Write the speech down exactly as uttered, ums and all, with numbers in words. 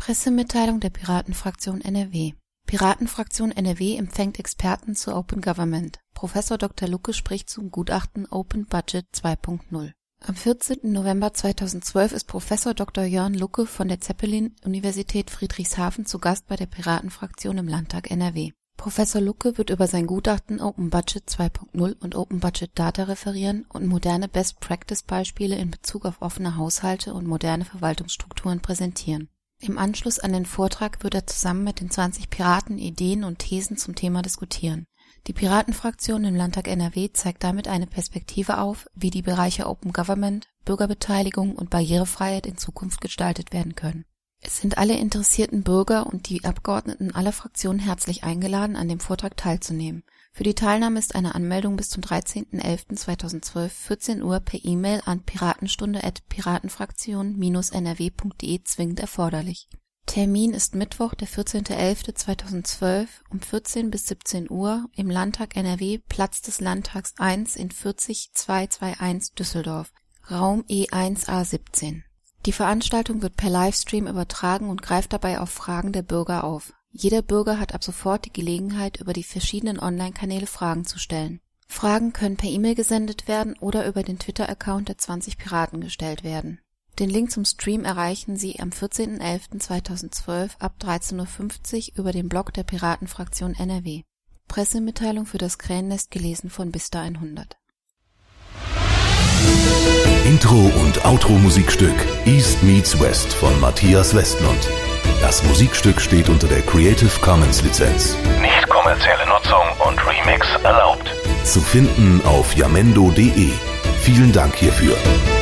Pressemitteilung der Piratenfraktion N R W. Piratenfraktion N R W empfängt Experten zu Open Government. Professor Doktor Lucke spricht zum Gutachten Open Budget zwei Punkt null. Am vierzehnten November zweitausendzwölf ist Professor Doktor Jörn Lucke von der Zeppelin-Universität Friedrichshafen zu Gast bei der Piratenfraktion im Landtag N R W. Professor Lucke wird über sein Gutachten Open Budget zwei Punkt null und Open Budget Data referieren und moderne Best-Practice-Beispiele in Bezug auf offene Haushalte und moderne Verwaltungsstrukturen präsentieren. Im Anschluss an den Vortrag wird er zusammen mit den zwanzig Piraten Ideen und Thesen zum Thema diskutieren. Die Piratenfraktion im Landtag N R W zeigt damit eine Perspektive auf, wie die Bereiche Open Government, Bürgerbeteiligung und Barrierefreiheit in Zukunft gestaltet werden können. Es sind alle interessierten Bürger und die Abgeordneten aller Fraktionen herzlich eingeladen, an dem Vortrag teilzunehmen. Für die Teilnahme ist eine Anmeldung bis zum dreizehnten elften zweitausendzwölf vierzehn Uhr per E-Mail an piratenstunde at piratenfraktion Bindestrich n r w punkt de zwingend erforderlich. Termin ist Mittwoch, der vierzehnten elften zweitausendzwölf um vierzehn bis siebzehn Uhr im Landtag N R W, Platz des Landtags eins in vierzig zweihunderteinundzwanzig Düsseldorf, Raum E eins A siebzehn. Die Veranstaltung wird per Livestream übertragen und greift dabei auf Fragen der Bürger auf. Jeder Bürger hat ab sofort die Gelegenheit, über die verschiedenen Online-Kanäle Fragen zu stellen. Fragen können per E-Mail gesendet werden oder über den Twitter-Account der zwanzig Piraten gestellt werden. Den Link zum Stream erreichen Sie am vierzehnten elften zweitausendzwölf ab dreizehn Uhr fünfzig über den Blog der Piratenfraktion N R W. Pressemitteilung für das Krähennest gelesen von Bista hundert. Intro- und Outro-Musikstück East Meets West von Matthias Westlund. Das Musikstück steht unter der Creative Commons Lizenz. Nicht kommerzielle Nutzung und Remix erlaubt. Zu finden auf jamendo punkt de. Vielen Dank hierfür.